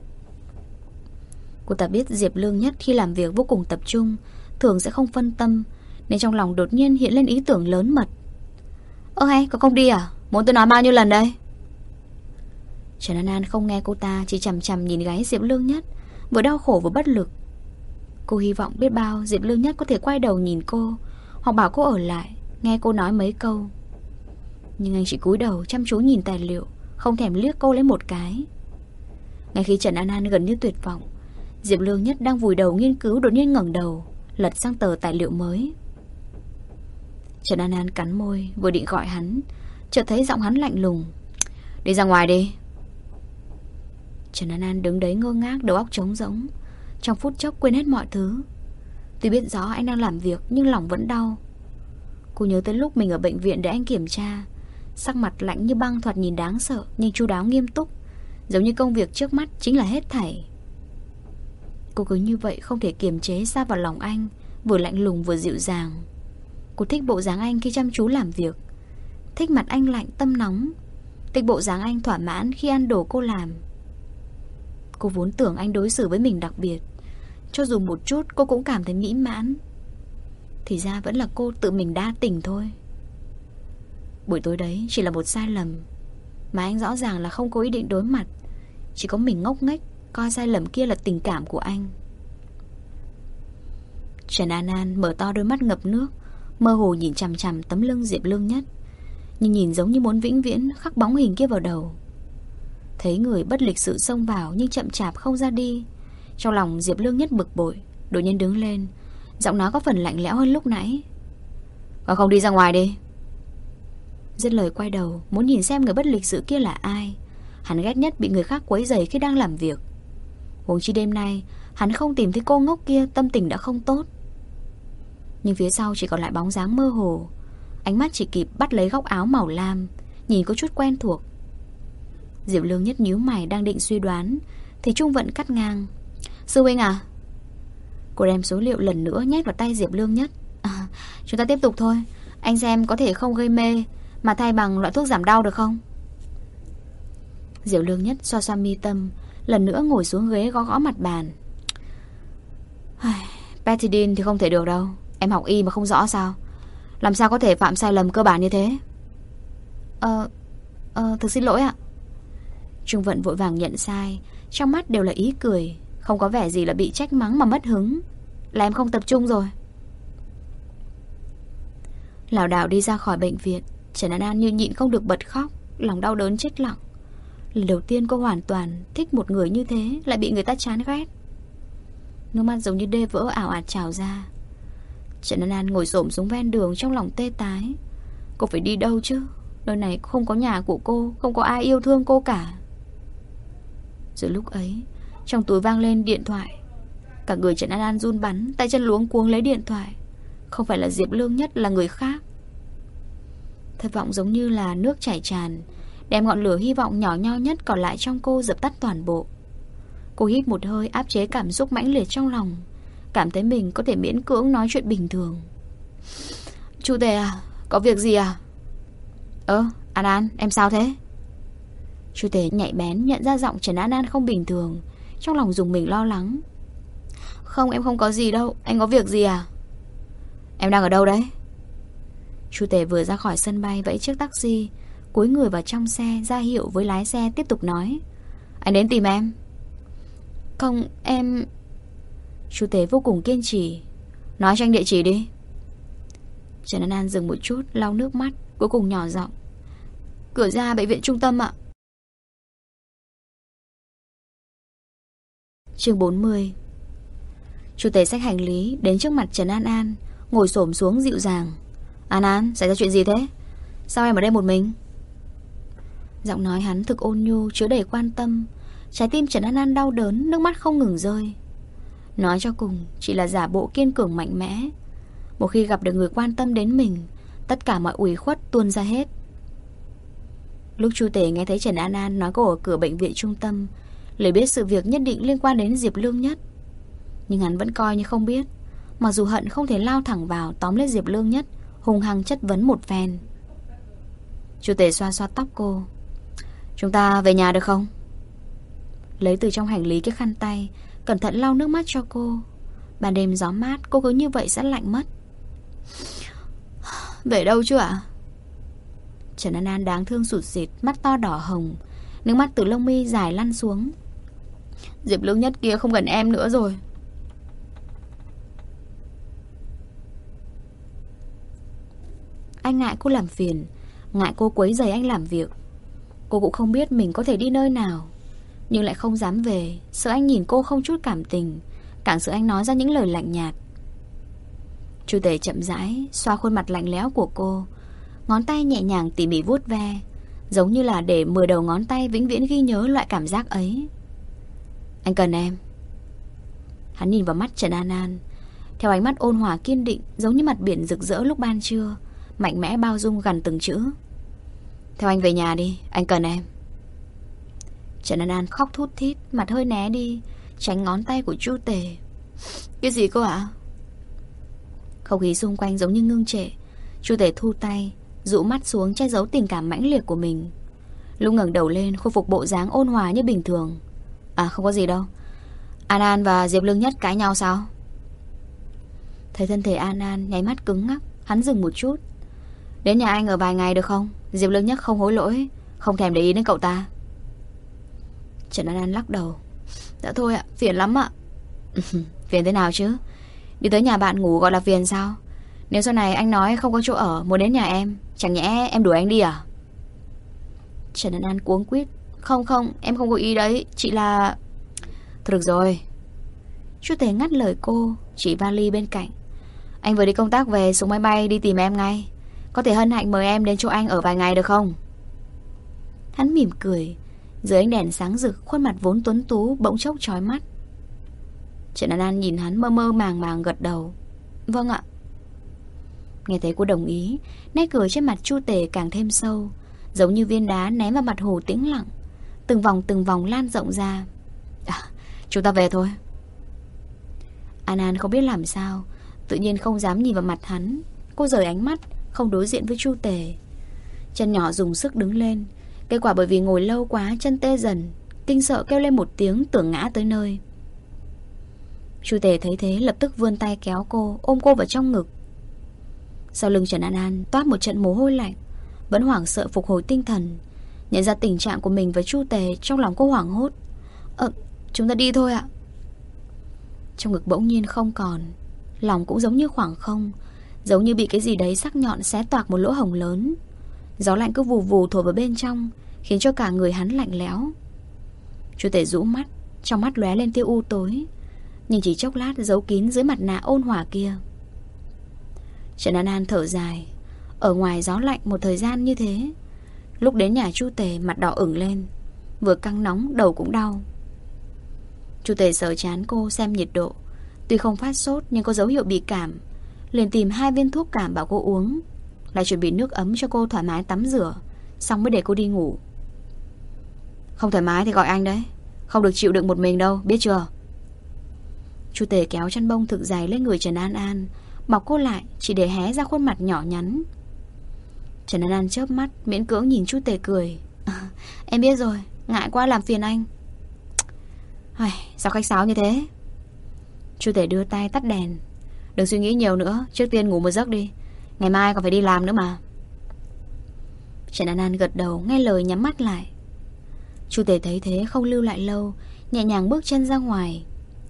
Cô ta biết Diệp Lương Nhất khi làm việc vô cùng tập trung, thường sẽ không phân tâm, nên trong lòng đột nhiên hiện lên ý tưởng lớn mật. Ơ hay, có không đi à? Muốn tôi nói bao nhiêu lần đây? Trần An An không nghe cô ta, chỉ chằm chằm nhìn gái Diệp Lương Nhất, vừa đau khổ vừa bất lực. Cô hy vọng biết bao Diệp Lương Nhất có thể quay đầu nhìn cô, hoặc bảo cô ở lại, nghe cô nói mấy câu. Nhưng anh chỉ cúi đầu chăm chú nhìn tài liệu, không thèm liếc cô lấy một cái. Ngay khi Trần An An gần như tuyệt vọng, Diệp Lương Nhất đang vùi đầu nghiên cứu đột nhiên ngẩng đầu, lật sang tờ tài liệu mới. Trần An An cắn môi, vừa định gọi hắn, chợt thấy giọng hắn lạnh lùng. Đi ra ngoài đi. Trần An An đứng đấy ngơ ngác, đầu óc trống rỗng, trong phút chốc quên hết mọi thứ. Tuy biết rõ anh đang làm việc nhưng lòng vẫn đau. Cô nhớ tới lúc mình ở bệnh viện để anh kiểm tra, sắc mặt lạnh như băng, thoạt nhìn đáng sợ nhưng chu đáo nghiêm túc, giống như công việc trước mắt chính là hết thảy. Cô cứ như vậy không thể kiềm chế sa vào lòng anh, vừa lạnh lùng vừa dịu dàng. Cô thích bộ dáng anh khi chăm chú làm việc, thích mặt anh lạnh tâm nóng, thích bộ dáng anh thỏa mãn khi ăn đồ cô làm. Cô vốn tưởng anh đối xử với mình đặc biệt, cho dù một chút cô cũng cảm thấy mỹ mãn. Thì ra vẫn là cô tự mình đa tình thôi. Buổi tối đấy chỉ là một sai lầm, mà anh rõ ràng là không có ý định đối mặt. Chỉ có mình ngốc nghếch coi sai lầm kia là tình cảm của anh. Trần An An mở to đôi mắt ngập nước, mơ hồ nhìn chằm chằm tấm lưng Diệp Lương Nhất, nhưng nhìn giống như muốn vĩnh viễn khắc bóng hình kia vào đầu. Thấy người bất lịch sự xông vào nhưng chậm chạp không ra đi, trong lòng Diệp Lương Nhất bực bội, đột nhiên đứng lên, giọng nói có phần lạnh lẽo hơn lúc nãy. Còn không đi ra ngoài đi. Dứt lời quay đầu muốn nhìn xem người bất lịch sự kia là ai. Hắn ghét nhất bị người khác quấy rầy khi đang làm việc. Huống chi đêm nay hắn không tìm thấy cô ngốc kia, tâm tình đã không tốt. Nhưng phía sau chỉ còn lại bóng dáng mơ hồ. Ánh mắt chỉ kịp bắt lấy góc áo màu lam, nhìn có chút quen thuộc. Diệp Lương Nhất nhíu mày đang định suy đoán thì Trung Vận cắt ngang. Sư huynh à? Cô đem số liệu lần nữa nhét vào tay Diệp Lương Nhất. Chúng ta tiếp tục thôi. Anh xem có thể không gây mê, mà thay bằng loại thuốc giảm đau được không? Diệp Lương Nhất xoa xoa mi tâm, lần nữa ngồi xuống ghế gõ gõ mặt bàn. Petidin thì không thể được đâu. Em học y mà không rõ sao? Làm sao có thể phạm sai lầm cơ bản như thế? Thực xin lỗi ạ. Trung Vận vội vàng nhận sai, trong mắt đều là ý cười, không có vẻ gì là bị trách mắng mà mất hứng. Là em không tập trung rồi. Lảo đảo đi ra khỏi bệnh viện, Trần An An như nhịn không được bật khóc, lòng đau đớn chết lặng. Lần đầu tiên cô hoàn toàn thích một người như thế, lại bị người ta chán ghét. Nước mắt giống như đê vỡ ảo ạt trào ra. Trần An An ngồi xổm xuống ven đường, trong lòng tê tái. Cô phải đi đâu chứ? Nơi này không có nhà của cô, không có ai yêu thương cô cả. Giữa lúc ấy, trong túi vang lên điện thoại. Cả người Trần An An run bắn, tay chân luống cuống lấy điện thoại. Không phải là Diệp Lương Nhất, là người khác. Thất vọng giống như là nước chảy tràn, đem ngọn lửa hy vọng nhỏ nho nhất còn lại trong cô dập tắt toàn bộ. Cô hít một hơi áp chế cảm xúc mãnh liệt trong lòng, cảm thấy mình có thể miễn cưỡng nói chuyện bình thường. Chú Tề à, có việc gì à? An An, em sao thế? Chú Tề nhạy bén nhận ra giọng Trần An An không bình thường, trong lòng dùng mình lo lắng. Không, em không có gì đâu. Anh có việc gì à? Em đang ở đâu đấy? Chú Tề vừa ra khỏi sân bay vẫy chiếc taxi, cúi người vào trong xe ra hiệu với lái xe, tiếp tục nói. Anh đến tìm em. Không, em... Chú Tề vô cùng kiên trì. Nói cho anh địa chỉ đi. Trần An An dừng một chút, lau nước mắt, cuối cùng nhỏ giọng. Cửa ra bệnh viện trung tâm ạ. Chương 40. Chú Tề xách hành lý đến trước mặt Trần An An, ngồi xổm xuống dịu dàng. An An, xảy ra chuyện gì thế? Sao em ở đây một mình? Giọng nói hắn thực ôn nhu, chứa đầy quan tâm. Trái tim Trần An An đau đớn, nước mắt không ngừng rơi. Nói cho cùng chỉ là giả bộ kiên cường mạnh mẽ. Một khi gặp được người quan tâm đến mình, tất cả mọi ủy khuất tuôn ra hết. Lúc Chu Tề nghe thấy Trần An An nói cô ở cửa bệnh viện trung tâm, lấy biết sự việc nhất định liên quan đến Diệp Lương Nhất. Nhưng hắn vẫn coi như không biết, mặc dù hận không thể lao thẳng vào tóm lấy Diệp Lương Nhất, hung hăng chất vấn một phen. Chu Tề xoa xoa tóc cô. Chúng ta về nhà được không? Lấy từ trong hành lý cái khăn tay, cẩn thận lau nước mắt cho cô. Ban đêm gió mát, cô cứ như vậy sẽ lạnh mất. Về đâu chứ ạ? Trần An An đáng thương sụt sịt, mắt to đỏ hồng, nước mắt từ lông mi dài lăn xuống. Diệp Lương Nhất kia không gần em nữa rồi. Anh ngại cô làm phiền, ngại cô quấy rầy anh làm việc. Cô cũng không biết mình có thể đi nơi nào, nhưng lại không dám về, sợ anh nhìn cô không chút cảm tình, càng sợ anh nói ra những lời lạnh nhạt. Chu Tề chậm rãi xoa khuôn mặt lạnh lẽo của cô, ngón tay nhẹ nhàng tỉ mỉ vuốt ve, giống như là để 10 đầu ngón tay vĩnh viễn ghi nhớ loại cảm giác ấy. Anh cần em. Hắn nhìn vào mắt Trần An An, theo ánh mắt ôn hòa kiên định, giống như mặt biển rực rỡ lúc ban trưa, mạnh mẽ bao dung gằn từng chữ. Theo anh về nhà đi, anh cần em. Trần An An khóc thút thít, mặt hơi né đi, tránh ngón tay của Chu Tề. Cái gì cô ạ? Không khí xung quanh giống như ngưng trệ. Chu Tề thu tay, dụ mắt xuống che giấu tình cảm mãnh liệt của mình. Lúc ngẩng đầu lên, khôi phục bộ dáng ôn hòa như bình thường. À, không có gì đâu. An An và Diệp Lương Nhất cãi nhau sao? Thấy thân thể An An nháy mắt cứng ngắc, hắn dừng một chút. Đến nhà anh ở vài ngày được không? Diệp Lương Nhất không hối lỗi, không thèm để ý đến cậu ta. Trần An An lắc đầu. Dạ thôi ạ, phiền lắm ạ. Phiền thế nào chứ? Đi tới nhà bạn ngủ gọi là phiền sao? Nếu sau này anh nói không có chỗ ở, muốn đến nhà em, chẳng nhẽ em đuổi anh đi à? Trần An An cuống quýt. Không, em không có ý đấy, chị là... Thôi được rồi. Chu Tề ngắt lời cô, chỉ vali bên cạnh. Anh vừa đi công tác về, xuống máy bay đi tìm em ngay. Có thể hân hạnh mời em đến chỗ anh ở vài ngày được không? Hắn mỉm cười. Dưới ánh đèn sáng rực, khuôn mặt vốn tuấn tú bỗng chốc chói mắt. Trần An An nhìn hắn mơ mơ màng màng gật đầu. Vâng ạ. Nghe thấy cô đồng ý, nét cười trên mặt Chu Tề càng thêm sâu, giống như viên đá ném vào mặt hồ tĩnh lặng, từng vòng lan rộng ra. Chúng ta về thôi. An An không biết làm sao, tự nhiên không dám nhìn vào mặt hắn. Cô rời ánh mắt, không đối diện với Chu Tề. Chân nhỏ dùng sức đứng lên. Kết quả bởi vì ngồi lâu quá chân tê dần, kinh sợ kêu lên một tiếng tưởng ngã tới nơi. Chu Tề thấy thế lập tức vươn tay kéo cô, ôm cô vào trong ngực. Sau lưng Trần An An toát một trận mồ hôi lạnh, vẫn hoảng sợ phục hồi tinh thần. Nhận ra tình trạng của mình với Chu Tề, trong lòng cô hoảng hốt. Chúng ta đi thôi ạ. Trong ngực bỗng nhiên không còn, lòng cũng giống như khoảng không, giống như bị cái gì đấy sắc nhọn xé toạc một lỗ hổng lớn. Gió lạnh cứ vù vù thổi vào bên trong, khiến cho cả người hắn lạnh lẽo. Chu Tề rũ mắt, trong mắt lóe lên tia u tối, nhưng chỉ chốc lát giấu kín dưới mặt nạ ôn hòa kia. Trần An An thở dài. Ở ngoài gió lạnh một thời gian như thế, lúc đến nhà Chu Tề mặt đỏ ửng lên, vừa căng nóng đầu cũng đau. Chu Tề sờ trán cô xem nhiệt độ. Tuy không phát sốt nhưng có dấu hiệu bị cảm, liền tìm 2 viên thuốc cảm bảo cô uống, lại chuẩn bị nước ấm cho cô thoải mái tắm rửa, xong mới để cô đi ngủ. Không thoải mái thì gọi anh đấy, không được chịu đựng một mình đâu, biết chưa? Chu Tề kéo chăn bông thực dày lên người Trần An An, bọc cô lại chỉ để hé ra khuôn mặt nhỏ nhắn. Trần An An chớp mắt miễn cưỡng nhìn Chu Tề cười. Em biết rồi, ngại quá làm phiền anh. Sao khách sáo như thế? Chu Tề đưa tay tắt đèn. Đừng suy nghĩ nhiều nữa, trước tiên ngủ một giấc đi, ngày mai còn phải đi làm nữa mà. Trần An An gật đầu nghe lời nhắm mắt lại. Chu Tề thấy thế không lưu lại lâu, nhẹ nhàng bước chân ra ngoài.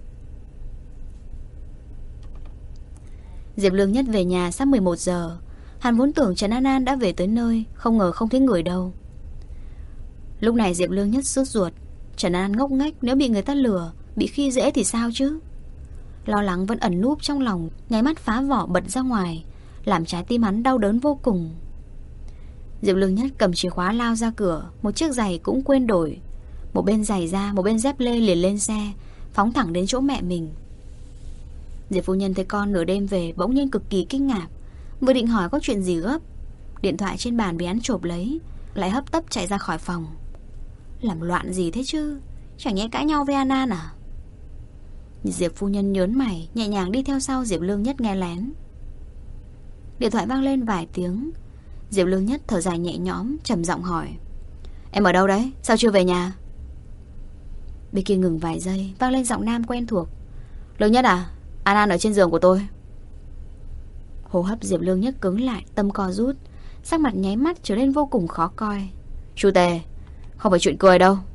Diệp Lương Nhất về nhà sắp 11 giờ. Hắn vốn tưởng Trần An An đã về tới nơi, không ngờ không thấy người đâu. Lúc này Diệp Lương Nhất sốt ruột. Trần An An ngốc nghếch, nếu bị người ta lừa, bị khi dễ thì sao chứ? Lo lắng vẫn ẩn núp trong lòng, nháy mắt phá vỏ bật ra ngoài, làm trái tim hắn đau đớn vô cùng. Diệp Lương Nhất cầm chìa khóa lao ra cửa, một chiếc giày cũng quên đổi. Một bên giày ra, một bên dép lê liền lên xe, phóng thẳng đến chỗ mẹ mình. Diệp phu nhân thấy con nửa đêm về bỗng nhiên cực kỳ kinh ngạc, vừa định hỏi có chuyện gì gấp, điện thoại trên bàn bị hắn chộp lấy, lại hấp tấp chạy ra khỏi phòng. Làm loạn gì thế chứ? Chẳng nhẽ cãi nhau với An An à? Diệp phu nhân nhớn mày, nhẹ nhàng đi theo sau Diệp Lương Nhất nghe lén. Điện thoại vang lên vài tiếng. Diệp Lương Nhất thở dài nhẹ nhõm, trầm giọng hỏi: Em ở đâu đấy? Sao chưa về nhà? Bên kia ngừng vài giây, vang lên giọng nam quen thuộc: Lương Nhất à? An An ở trên giường của tôi. Hô hấp Diệp Lương Nhất cứng lại, tâm co rút, Sắc mặt nháy mắt trở nên vô cùng khó coi. Chu Tề, không phải chuyện cười đâu.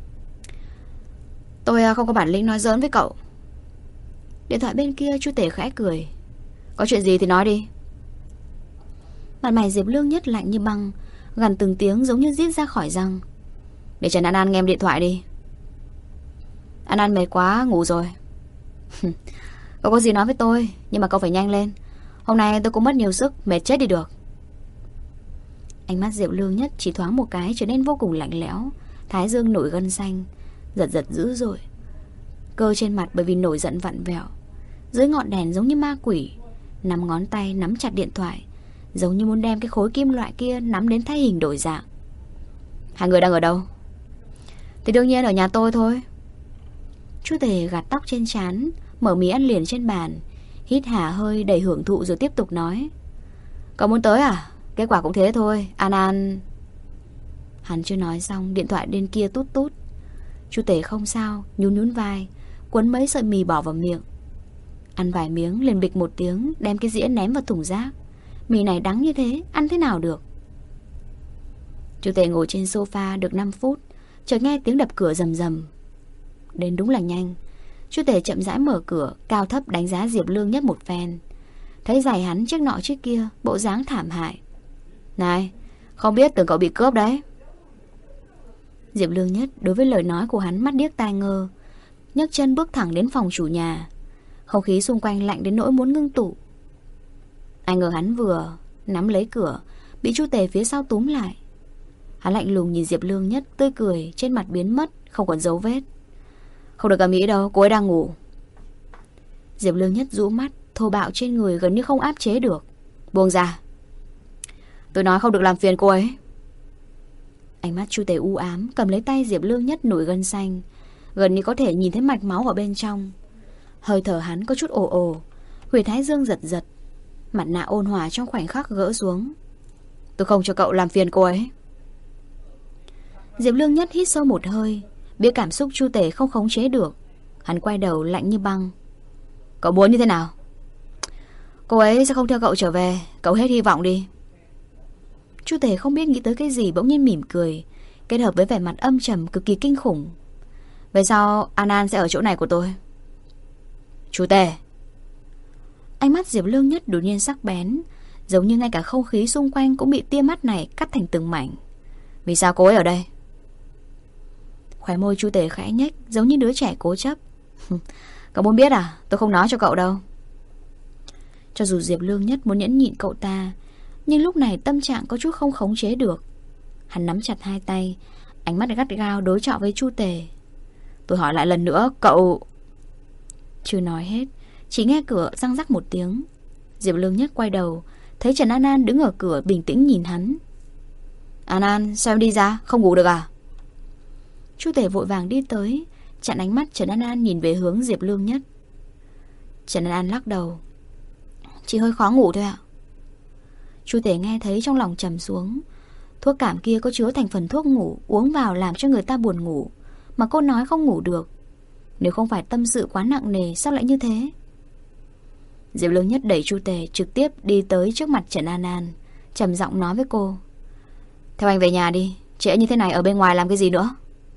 Tôi không có bản lĩnh nói giỡn với cậu. Điện thoại bên kia Chu Tề khẽ cười. Có chuyện gì thì nói đi. Mặt mày Diệp Lương Nhất lạnh như băng, gằn từng tiếng giống như rít ra khỏi răng. Để Trần An An nghe em điện thoại đi. An An mệt quá, ngủ rồi. Cậu có gì nói với tôi, nhưng mà cậu phải nhanh lên. Hôm nay tôi cũng mất nhiều sức, mệt chết đi được. Ánh mắt Diệp Lương Nhất chỉ thoáng một cái trở nên vô cùng lạnh lẽo, thái dương nổi gân xanh, giật giật dữ dội. Cơ trên mặt bởi vì nổi giận vặn vẹo. Dưới ngọn đèn giống như ma quỷ, nắm ngón tay nắm chặt điện thoại, giống như muốn đem cái khối kim loại kia nắm đến thay hình đổi dạng. Hai người đang ở đâu? Thì đương nhiên ở nhà tôi thôi. Chu Tề gạt tóc trên trán, mở mì ăn liền trên bàn, hít hà hơi đầy hưởng thụ rồi tiếp tục nói. Cậu muốn tới à? Kết quả cũng thế thôi. An An... Hắn chưa nói xong, điện thoại bên kia tút tút. Chu Tề không sao, nhún nhún vai, cuốn mấy sợi mì bỏ vào miệng. Ăn vài miếng liền bịch một tiếng, đem cái dĩa ném vào thùng rác. Mì này đắng như thế, ăn thế nào được? Chu Tề ngồi trên sofa được 5 phút, chợt nghe tiếng đập cửa rầm rầm. Đến đúng là nhanh. Chu Tề chậm rãi mở cửa, cao thấp đánh giá Diệp Lương Nhất một phen. Thấy giày hắn chiếc nọ chiếc kia, bộ dáng thảm hại. Này, không biết tưởng cậu bị cướp đấy. Diệp Lương Nhất đối với lời nói của hắn mắt điếc tai ngơ, nhấc chân bước thẳng đến phòng chủ nhà. Không khí xung quanh lạnh đến nỗi muốn ngưng tụ. Ai ngờ hắn vừa nắm lấy cửa, bị Chu Tề phía sau túm lại. Hắn lạnh lùng nhìn Diệp Lương Nhất, tươi cười trên mặt biến mất, không còn dấu vết. Không được ầm ĩ đâu, cô ấy đang ngủ. Diệp Lương Nhất rũ mắt, thô bạo trên người gần như không áp chế được. Buông ra. Tôi nói không được làm phiền cô ấy. Ánh mắt Chu Tề u ám, cầm lấy tay Diệp Lương Nhất nổi gân xanh, gần như có thể nhìn thấy mạch máu ở bên trong. Hơi thở hắn có chút ồ ồ, huyệt thái dương giật giật, mặt nạ ôn hòa trong khoảnh khắc gỡ xuống. Tôi không cho cậu làm phiền cô ấy. Diệp Lương Nhất hít sâu một hơi, biết cảm xúc Chu Tề không khống chế được. Hắn quay đầu lạnh như băng. Cậu muốn như thế nào? Cô ấy sẽ không theo cậu trở về, cậu hết hy vọng đi. Chu Tề không biết nghĩ tới cái gì bỗng nhiên mỉm cười, kết hợp với vẻ mặt âm trầm cực kỳ kinh khủng. Về sau An An sẽ ở chỗ này của tôi. Chu Tề. Ánh mắt Diệp Lương Nhất đột nhiên sắc bén, giống như ngay cả không khí xung quanh cũng bị tia mắt này cắt thành từng mảnh. Vì sao cô ấy ở đây? Khóe môi Chu Tề khẽ nhếch, giống như đứa trẻ cố chấp. Cậu muốn biết à? Tôi không nói cho cậu đâu. Cho dù Diệp Lương Nhất muốn nhẫn nhịn cậu ta, nhưng lúc này tâm trạng có chút không khống chế được. Hắn nắm chặt hai tay, ánh mắt gắt gao đối chọi với Chu Tề. Tôi hỏi lại lần nữa, cậu... Chưa nói hết, chỉ nghe cửa răng rắc một tiếng. Diệp Lương Nhất quay đầu, thấy Trần An An đứng ở cửa bình tĩnh nhìn hắn. An An, sao em đi ra, không ngủ được à? Chu Tề vội vàng đi tới, chặn ánh mắt Trần An An nhìn về hướng Diệp Lương Nhất. Trần An An lắc đầu. Chỉ hơi khó ngủ thôi ạ. Chu Tề nghe thấy trong lòng trầm xuống. Thuốc cảm kia có chứa thành phần thuốc ngủ, uống vào làm cho người ta buồn ngủ, mà cô nói không ngủ được. Nếu không phải tâm sự quá nặng nề, sao lại như thế? Diệp Lương Nhất đẩy Chu Tề trực tiếp đi tới trước mặt Trần An An, trầm giọng nói với cô. Theo anh về nhà đi, trễ như thế này ở bên ngoài làm cái gì nữa?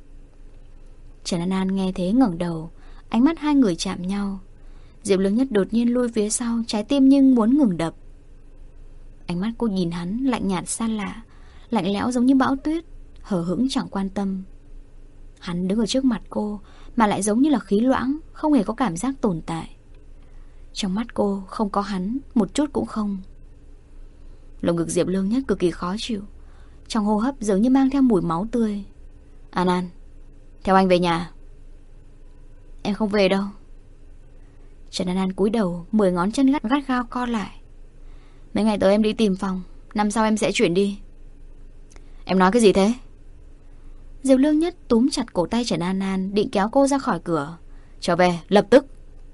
Trần An An nghe thế ngẩng đầu, ánh mắt hai người chạm nhau. Diệp Lương Nhất đột nhiên lui phía sau, trái tim nhưng muốn ngừng đập. Ánh mắt cô nhìn hắn lạnh nhạt xa lạ, lạnh lẽo giống như bão tuyết, hờ hững chẳng quan tâm. Hắn đứng ở trước mặt cô mà lại giống như là khí loãng, không hề có cảm giác tồn tại. Trong mắt cô không có hắn, một chút cũng không. Lồng ngực Diệp Lương Nhất cực kỳ khó chịu, trong hô hấp dường như mang theo mùi máu tươi. An An, theo anh về nhà. Em không về đâu. Trần An An cúi đầu, 10 ngón chân gắt gao co lại. Mấy ngày tới em đi tìm phòng, năm sau em sẽ chuyển đi. Em nói cái gì thế? Diệp Lương Nhất túm chặt cổ tay Trần An An, định kéo cô ra khỏi cửa. Trở về, lập tức.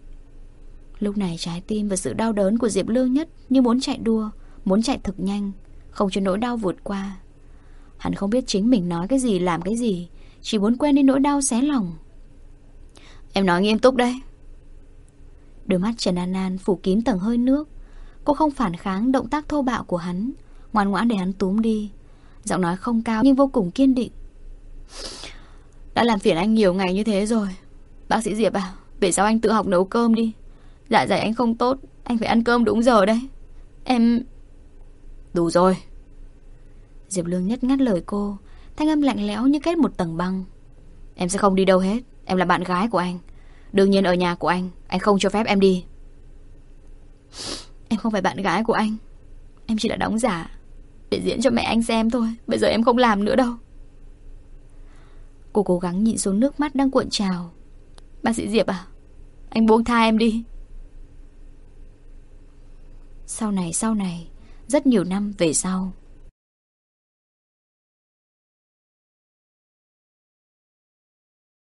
Lúc này trái tim và sự đau đớn của Diệp Lương Nhất như muốn chạy đua, muốn chạy thực nhanh, không cho nỗi đau vượt qua. Hắn không biết chính mình nói cái gì làm cái gì, chỉ muốn quên đi nỗi đau xé lòng. Em nói nghiêm túc đây. Đôi mắt Trần An An phủ kín tầng hơi nước. Cô không phản kháng động tác thô bạo của hắn, ngoan ngoãn để hắn túm đi. Giọng nói không cao nhưng vô cùng kiên định. Đã làm phiền anh nhiều ngày như thế rồi. Bác sĩ Diệp à, về sau anh tự học nấu cơm đi. Dạ dày anh không tốt, anh phải ăn cơm đúng giờ đấy. Em... Đủ rồi. Diệp Lương nhất ngắt lời cô, thanh âm lạnh lẽo như kết một tầng băng. Em sẽ không đi đâu hết. Em là bạn gái của anh. Đương nhiên ở nhà của anh không cho phép em đi. Em không phải bạn gái của anh. Em chỉ là đóng giả để diễn cho mẹ anh xem thôi. Bây giờ em không làm nữa đâu. Cô cố gắng nhịn xuống nước mắt đang cuộn trào. Bác sĩ Diệp à, anh buông tha em đi. Sau này, rất nhiều năm về sau,